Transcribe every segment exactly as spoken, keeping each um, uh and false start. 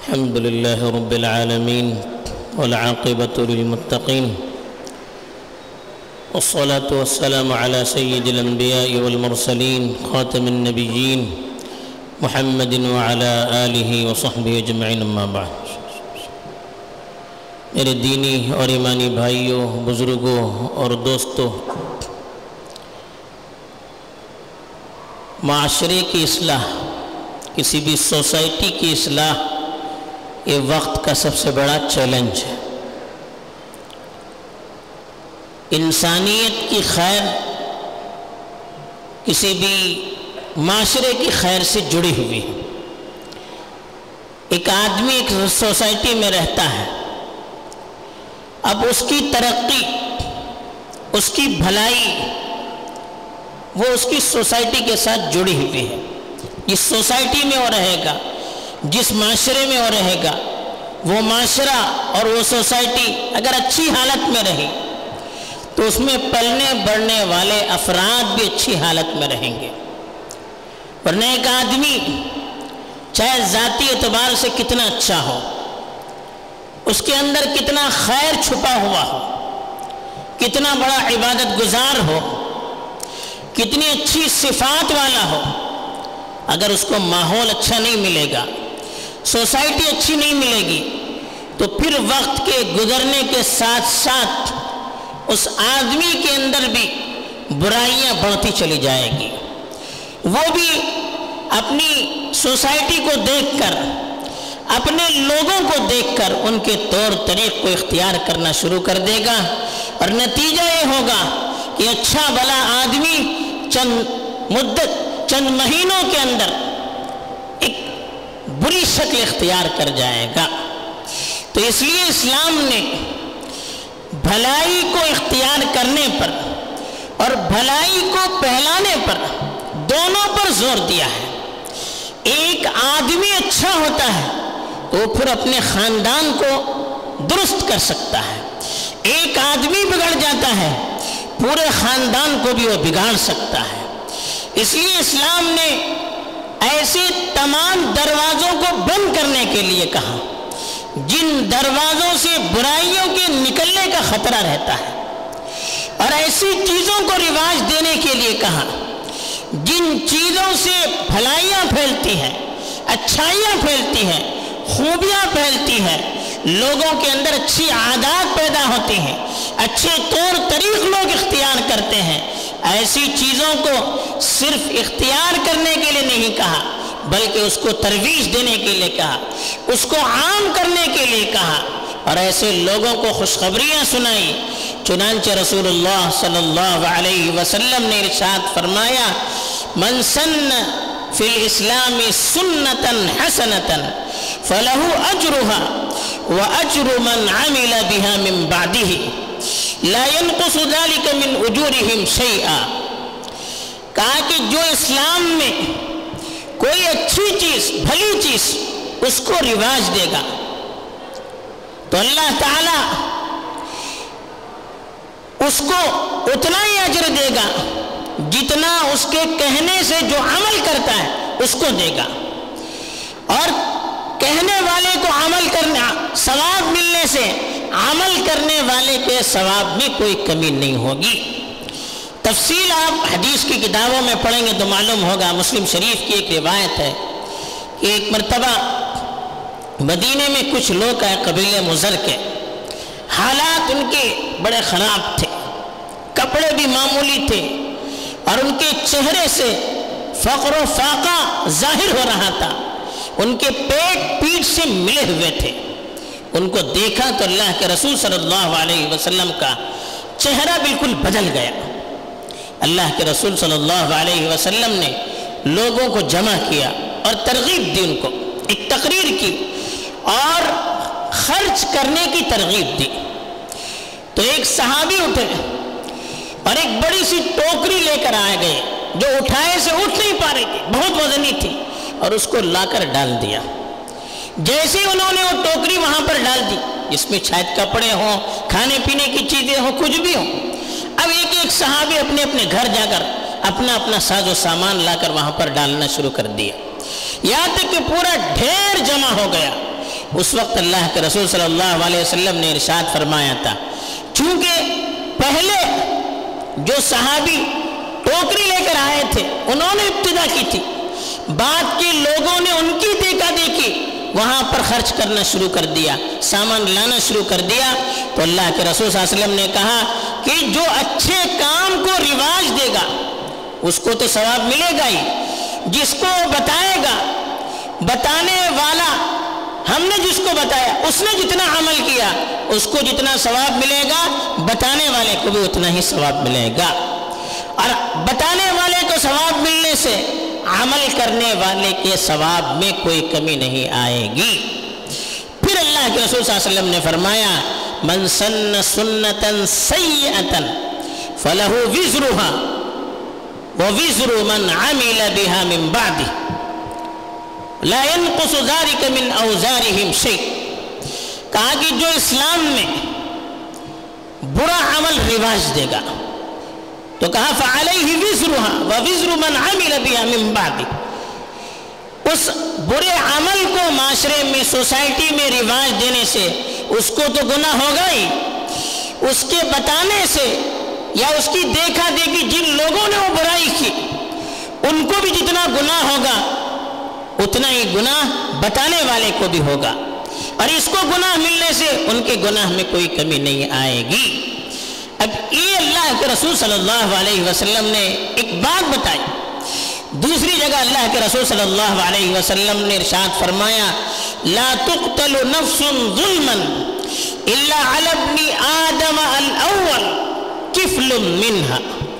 الحمد لله رب العالمين والعاقبة للمتقين والصلاة والسلام على سيد الأنبياء والمرسلين خاتم النبيين محمد وعلى آله وصحبه أجمعين أما بعد۔ میرے دینی اور ایمانی بھائیوں، بزرگوں اور دوستوں، معاشرے کی اصلاح، کسی بھی سوسائٹی کی اصلاح یہ وقت کا سب سے بڑا چیلنج ہے۔ انسانیت کی خیر کسی بھی معاشرے کی خیر سے جڑی ہوئی ہے۔ ایک آدمی ایک سوسائٹی میں رہتا ہے، اب اس کی ترقی، اس کی بھلائی وہ اس کی سوسائٹی کے ساتھ جڑی ہوئی ہے۔ جس سوسائٹی میں وہ رہے گا، جس معاشرے میں وہ رہے گا، وہ معاشرہ اور وہ سوسائٹی اگر اچھی حالت میں رہی تو اس میں پلنے بڑھنے والے افراد بھی اچھی حالت میں رہیں گے۔ ورنہ ایک آدمی چاہے ذاتی اعتبار سے کتنا اچھا ہو، اس کے اندر کتنا خیر چھپا ہوا ہو، کتنا بڑا عبادت گزار ہو، کتنی اچھی صفات والا ہو، اگر اس کو ماحول اچھا نہیں ملے گا، سوسائٹی اچھی نہیں ملے گی، تو پھر وقت کے گزرنے کے ساتھ ساتھ اس آدمی کے اندر بھی برائیاں بڑھتی چلی جائے گی۔ وہ بھی اپنی سوسائٹی کو دیکھ کر، اپنے لوگوں کو دیکھ کر ان کے طور طریق کو اختیار کرنا شروع کر دے گا، اور نتیجہ یہ ہوگا کہ اچھا بھلا آدمی چند مدت چند مہینوں کے اندر ایک بری شکل اختیار کر جائے گا۔ تو اس لیے اسلام نے بھلائی کو اختیار کرنے پر اور بھلائی کو پھیلانے پر دونوں پر زور دیا ہے۔ ایک آدمی اچھا ہوتا ہے تو وہ پھر اپنے خاندان کو درست کر سکتا ہے، ایک آدمی بگڑ جاتا ہے پورے خاندان کو بھی وہ بگاڑ سکتا ہے۔ اس لیے اسلام نے ایسے تمام دروازوں کو بند کرنے کے لیے کہا جن دروازوں سے برائیوں کے نکلنے کا خطرہ رہتا ہے، اور ایسی چیزوں کو رواج دینے کے لیے کہا جن چیزوں سے بھلائیاں پھیلتی ہیں، اچھائیاں پھیلتی ہیں، خوبیاں پھیلتی ہیں، لوگوں کے اندر اچھی عادات پیدا ہوتی ہیں، اچھے طور طریق لوگ اختیار کرتے ہیں۔ ایسی چیزوں کو صرف اختیار کرنے کے لیے نہیں کہا بلکہ اس کو ترویج دینے کے لیے کہا، اس کو عام کرنے کے لیے کہا، اور ایسے لوگوں کو خوشخبریاں سنائی۔ چنانچہ رسول اللہ صلی اللہ علیہ وسلم نے ارشاد فرمایا، من سن فی الاسلام سنتا حسنتا فلہ اجرها واجر من عمل بها من بعده لا ينقص ذلك من اجورهم شيئا۔ کہا کہ جو اسلام میں کوئی اچھی چیز، بھلی چیز اس کو رواج دے گا تو اللہ تعالی اس کو اتنا ہی اجر دے گا جتنا اس کے کہنے سے جو عمل کرتا ہے اس کو دے گا، اور کہنے والے کو عمل کرنا ثواب ملنے سے عمل کرنے والے کے ثواب میں کوئی کمی نہیں ہوگی۔ تفصیل آپ حدیث کی کتابوں میں پڑھیں گے تو معلوم ہوگا۔ مسلم شریف کی ایک روایت ہے کہ ایک مرتبہ مدینے میں کچھ لوگ آئے قبیلے مضر کے، حالات ان کے بڑے خراب تھے، کپڑے بھی معمولی تھے، اور ان کے چہرے سے فقر و فاقہ ظاہر ہو رہا تھا، ان کے پیٹ پیٹ سے ملے ہوئے تھے۔ ان کو دیکھا تو اللہ کے رسول صلی اللہ علیہ وسلم کا چہرہ بالکل بدل گیا۔ اللہ کے رسول صلی اللہ علیہ وسلم نے لوگوں کو جمع کیا اور ترغیب دی، ان کو ایک تقریر کی اور خرچ کرنے کی ترغیب دی۔ تو ایک صحابی اٹھے اور ایک بڑی سی ٹوکری لے کر آئے گئے جو اٹھائے سے اٹھ نہیں پا رہی تھی، بہت وزنی تھی، اور اس کو لا کر ڈال دیا۔ جیسے انہوں نے وہ ٹوکری وہاں پر ڈال دی جس میں شاید کپڑے ہوں، کھانے پینے کی چیزیں ہوں، کچھ بھی ہوں، اب ایک ایک صحابی اپنے اپنے گھر جا کر اپنا اپنا ساز و سامان لا کر وہاں پر ڈالنا شروع کر دیا، یہاں تک کہ پورا ڈھیر جمع ہو گیا۔ اس وقت اللہ کے رسول صلی اللہ علیہ وسلم نے ارشاد فرمایا تھا، چونکہ پہلے جو صحابی ٹوکری لے کر آئے تھے انہوں نے ابتدا کی تھی، بعد کے لوگوں نے ان کی دیکھا دیکھی وہاں پر خرچ کرنا شروع کر دیا، سامان لانا شروع کر دیا، تو اللہ کے رسول صلی اللہ علیہ وسلم نے کہا کہ جو اچھے کام کو رواج دے گا اس کو تو ثواب ملے گا ہی، جس کو بتائے گا، بتانے والا ہم نے جس کو بتایا اس نے جتنا عمل کیا اس کو جتنا ثواب ملے گا، بتانے والے کو بھی اتنا ہی ثواب ملے گا، اور بتانے والے کو ثواب ملنے سے عمل کرنے والے کے ثواب میں کوئی کمی نہیں آئے گی۔ پھر اللہ کے رسول صلی اللہ علیہ وسلم نے فرمایا، من سن سنتا سیئتا فلہ وزرہا ووزر من عمل بها من بعدہ لا ينقص ذلك من اوزارهم شیء۔ کہا کہ جو اسلام میں برا عمل رواج دے گا تو کہا فعلیہ وزرہا ووزر من عمل بها من بعدہ، اس برے عمل کو معاشرے میں، سوسائٹی میں رواج دینے سے اس کو تو گناہ ہوگا ہی، اس کے بتانے سے یا اس کی دیکھا دیکھی جن لوگوں نے وہ برائی کی ان کو بھی جتنا گناہ ہوگا اتنا ہی گناہ بتانے والے کو بھی ہوگا، اور اس کو گناہ ملنے سے ان کے گناہ میں کوئی کمی نہیں آئے گی۔ اب یہ اللہ کے رسول صلی اللہ علیہ وسلم نے ایک بات بتائی۔ دوسری جگہ اللہ کے رسول صلی اللہ علیہ وسلم نے ارشاد فرمایا، لا تقتل نفس ظلما الا علی ابن آدم الاول کفل منها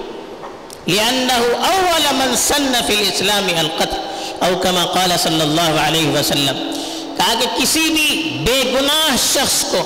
لأنه اول من سن فی الاسلام القتل او کما قال صلی اللہ علیہ وسلم۔ کہا کہ کسی بھی بے گناہ شخص کو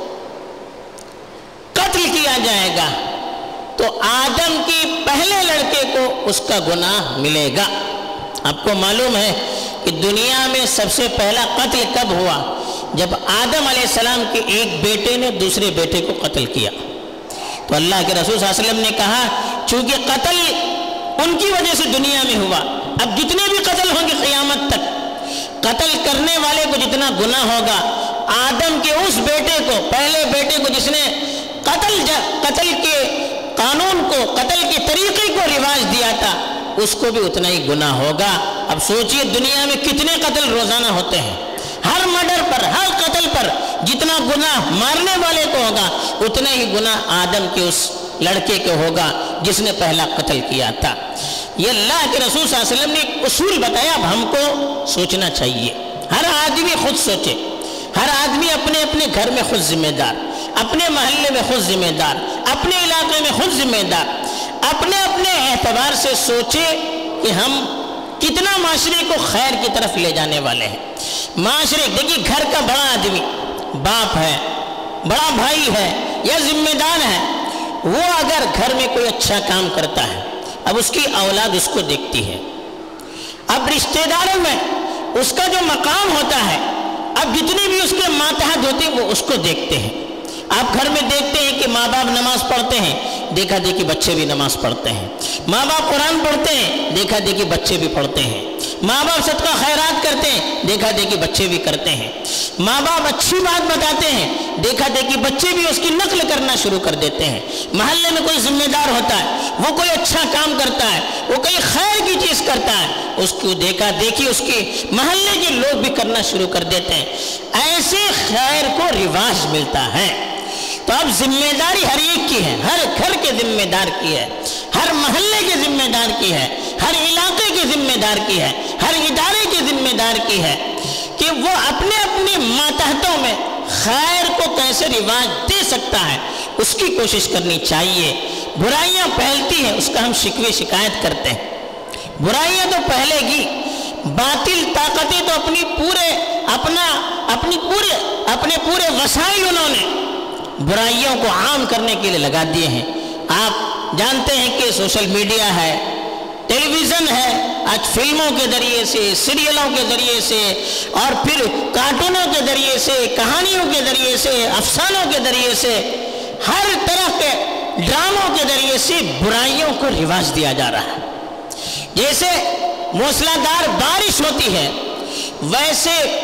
قتل کیا جائے گا تو آدم کی پہلے لڑکے کو اس کا گناہ ملے گا۔ آپ کو معلوم ہے کہ دنیا میں سب سے پہلا قتل کب ہوا؟ جب آدم علیہ السلام کے ایک بیٹے نے دوسرے بیٹے کو قتل کیا، تو اللہ کے رسول صلی اللہ علیہ وسلم نے کہا چونکہ قتل ان کی وجہ سے دنیا میں ہوا، اب جتنے بھی قتل ہوں گے قیامت تک، قتل کرنے والے کو جتنا گناہ ہوگا، آدم کے اس بیٹے کو، پہلے بیٹے کو جس نے قتل قتل کے قانون کو، قتل کے طریقے کو رواج دیا تھا، اس کو بھی اتنا ہی گناہ ہوگا۔ اب سوچئے دنیا میں کتنے قتل روزانہ ہوتے ہیں، ہر مرڈر پر، ہر قتل پر جتنا گناہ مارنے والے کو ہوگا اتنا ہی گناہ آدم کے اس لڑکے کو ہوگا جس نے پہلا قتل کیا تھا۔ یہ اللہ کے رسول صلی اللہ علیہ وسلم نے ایک اصول بتایا، اب ہم کو سوچنا چاہیے، ہر آدمی خود سوچے، ہر آدمی اپنے اپنے گھر میں خود ذمہ دار، اپنے محلے میں خود ذمہ دار، اپنے علاقے میں خود ذمہ دار، اپنے اپنے اعتبار سے سوچے کہ ہم کتنا معاشرے کو خیر کی طرف لے جانے والے ہیں۔ معاشرے، دیکھیے گھر کا بڑا آدمی، باپ ہے، بڑا بھائی ہے یا ذمہ دار ہے، وہ اگر گھر میں کوئی اچھا کام کرتا ہے، اب اس کی اولاد اس کو دیکھتی ہے، اب رشتہ داروں میں اس کا جو مقام ہوتا ہے، اب جتنی بھی اس کے ماتحت ہوتے ہیں وہ اس کو دیکھتے ہیں۔ آپ گھر میں دیکھتے ہیں کہ ماں باپ نماز پڑھتے ہیں، دیکھا دیکھی بچے بھی نماز پڑھتے ہیں، ماں باپ قرآن پڑھتے ہیں، دیکھا دیکھی بچے بھی پڑھتے ہیں، ماں باپ صدقہ خیرات کرتے ہیں، دیکھا دیکھی بچے بھی کرتے ہیں، ماں باپ اچھی بات بتاتے ہیں، دیکھا دیکھی بچے بھی اس کی نقل کرنا شروع کر دیتے ہیں۔ محلے میں کوئی ذمہ دار ہوتا ہے، وہ کوئی اچھا کام کرتا ہے، وہ کوئی خیر کی چیز کرتا ہے، اس کو دیکھا دیکھی اس کے محلے کے لوگ بھی کرنا شروع کر دیتے ہیں، ایسے خیر کو رواج ملتا ہے۔ تو اب ذمہ داری ہر ایک کی ہے، ہر گھر کے ذمہ دار کی ہے، ہر محلے کے ذمہ دار کی ہے، ہر علاقے کے ذمہ دار کی ہے، ہر ادارے کے ذمہ دار کی ہے کہ وہ اپنے اپنے ماتحتوں میں خیر کو کیسے رواج دے سکتا ہے، اس کی کوشش کرنی چاہیے۔ برائیاں پھیلتی ہیں، اس کا ہم شکوے شکایت کرتے ہیں، برائیاں تو پہلے گی، باطل طاقتیں تو اپنی پورے اپنا اپنی پورے اپنے پورے وسائل انہوں نے برائیوں کو عام کرنے کے لیے لگا دیے ہیں۔ آپ جانتے ہیں کہ سوشل میڈیا ہے، ٹیلی ویژن ہے، آج فلموں کے ذریعے سے، سیریلوں کے ذریعے سے، اور پھر کارٹونوں کے ذریعے سے، کہانیوں کے ذریعے سے، افسانوں کے ذریعے سے، ہر طرح کے ڈراموں کے ذریعے سے برائیوں کو رواج دیا جا رہا ہے۔ جیسے موسلادھار بارش ہوتی ہے ویسے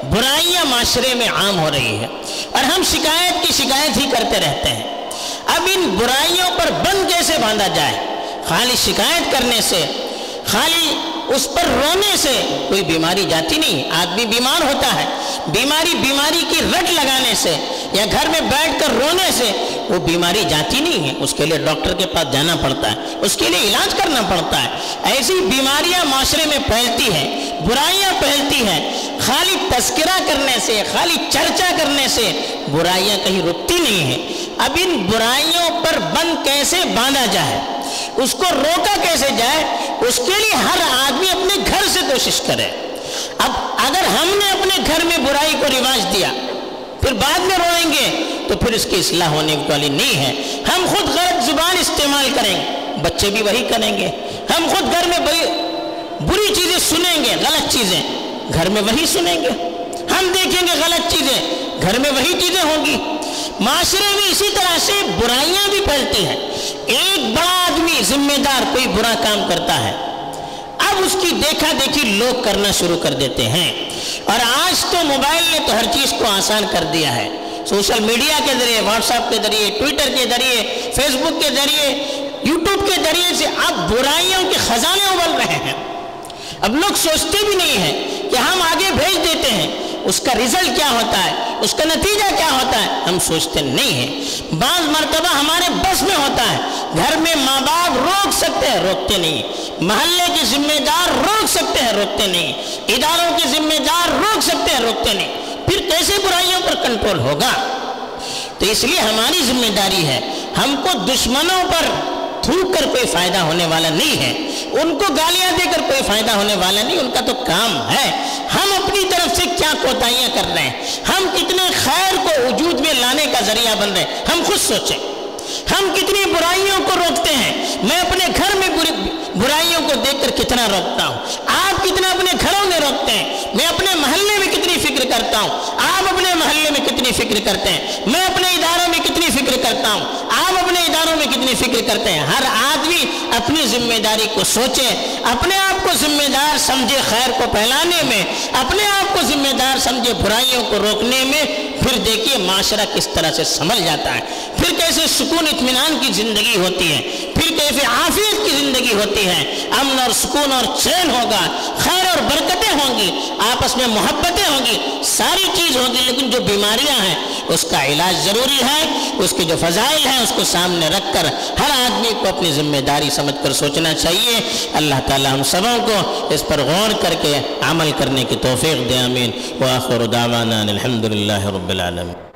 برائیاں معاشرے میں عام ہو رہی ہے اور ہم شکایت کی شکایت ہی کرتے رہتے ہیں۔ اب ان برائیوں پر بند کیسے باندھا جائے؟ خالی شکایت کرنے سے، خالی اس پر رونے سے کوئی بیماری جاتی نہیں۔ آدمی بیمار ہوتا ہے، بیماری بیماری کی رٹ لگانے سے یا گھر میں بیٹھ کر رونے سے وہ بیماری جاتی نہیں ہے، اس کے لیے ڈاکٹر کے پاس جانا پڑتا ہے، اس کے لیے علاج کرنا پڑتا ہے۔ ایسی بیماریاں معاشرے میں پھیلتی ہیں، برائیاں پھیلتی ہیں، خالی تذکرہ کرنے سے، خالی چرچا کرنے سے برائیاں کہیں رکتی نہیں ہیں۔ اب ان برائیوں پر بند کیسے باندھا جائے، اس کو روکا کیسے جائے، اس کے لیے ہر آدمی اپنے گھر سے کوشش کرے۔ اب اگر ہم نے اپنے گھر میں برائی کو رواج دیا، پھر بعد میں روئیں گے تو پھر اس کی اصلاح ہونے والی نہیں ہے۔ ہم خود غلط زبان استعمال کریں گے، بچے بھی وہی کریں گے۔ ہم خود گھر میں بری چیزیں سنیں گے، غلط چیزیں گھر میں وہی سنیں گے۔ ہم دیکھیں گے غلط چیزیں، گھر میں وہی چیزیں ہوں گی۔ معاشرے میں اسی طرح سے برائیاں بھی پھیلتی ہیں۔ ایک بڑا آدمی ذمہ دار کوئی برا کام کرتا ہے، اب اس کی دیکھا دیکھی لوگ کرنا شروع کر دیتے ہیں۔ اور آج تو موبائل نے تو ہر چیز کو آسان کر دیا ہے۔ سوشل میڈیا کے ذریعے، واٹس ایپ کے ذریعے، ٹویٹر کے ذریعے، فیس بک کے ذریعے، یوٹیوب کے ذریعے سے اب برائیوں کے خزانے ابل رہے ہیں۔ اب لوگ سوچتے بھی نہیں ہیں کہ ہم آگے بھیج دیتے ہیں، اس کا رزلٹ کیا ہوتا ہے، اس کا نتیجہ کیا ہوتا ہے، ہم سوچتے نہیں ہیں۔ بعض مرتبہ ہمارے بس میں ہوتا ہے، گھر میں ماں باپ روک سکتے ہیں، روکتے نہیں۔ محلے کے ذمہ دار روک سکتے ہیں، روکتے نہیں۔ اداروں کے ذمہ دار روک سکتے ہیں، روکتے نہیں۔ پھر کیسے برائیوں پر کنٹرول ہوگا؟ تو اس لیے ہماری ذمہ داری ہے، ہم کو دشمنوں پر تھوک کر کوئی فائدہ ہونے والا نہیں ہے، ان کو گالیاں دے کر کوئی فائدہ ہونے والا نہیں، ان کا تو کام ہے۔ ہم اپنی طرف سے کیا کوتاہیاں کر رہے ہیں، ہم کتنے خیر کو وجود میں لانے کا ذریعہ بن رہے ہیں، ہم خود سوچیں۔ ہم کتنی برائیوں کو روکتے ہیں، میں اپنے گھر میں برائیوں کو دیکھ کر کتنا روکتا ہوں، آپ کتنا اپنے گھروں میں روکتے ہیں، میں اپنے محلے میں کتنی فکر کرتا ہوں، آپ اپنے محلے میں کتنی فکر کرتے ہیں، میں اپنے اداروں میں کتنی فکر کرتا ہوں، آپ اپنے اداروں میں کتنی فکر کرتے ہیں۔ ہر آدمی اپنی ذمہ داری کو سوچے، اپنے آپ کو ذمہ دار سمجھے خیر کو پھیلانے میں، اپنے آپ کو ذمہ دار سمجھے برائیوں کو روکنے میں، پھر دیکھیے معاشرہ کس طرح سے سنبھل جاتا ہے، پھر کیسے سکون اطمینان کی زندگی ہوتی ہے، پھر کیسے عافیت کی زندگی ہوتی ہے، امن اور سکون اور چین ہوگا، خیر اور برکتیں ہوں گی، آپس میں محبتیں ہوں گی، ساری چیز ہوگی۔ لیکن جو بیماریاں ہیں اس کا علاج ضروری ہے، اس کے جو فضائل ہیں اس کو سامنے رکھ کر ہر آدمی کو اپنی ذمہ داری سمجھ کر سوچنا چاہیے۔ اللہ تعالی ہم سبوں کو اس پر غور کر کے عمل کرنے کی توفیق دے، آمین۔ وآخر دعوانا الحمد للہ رب العالمین۔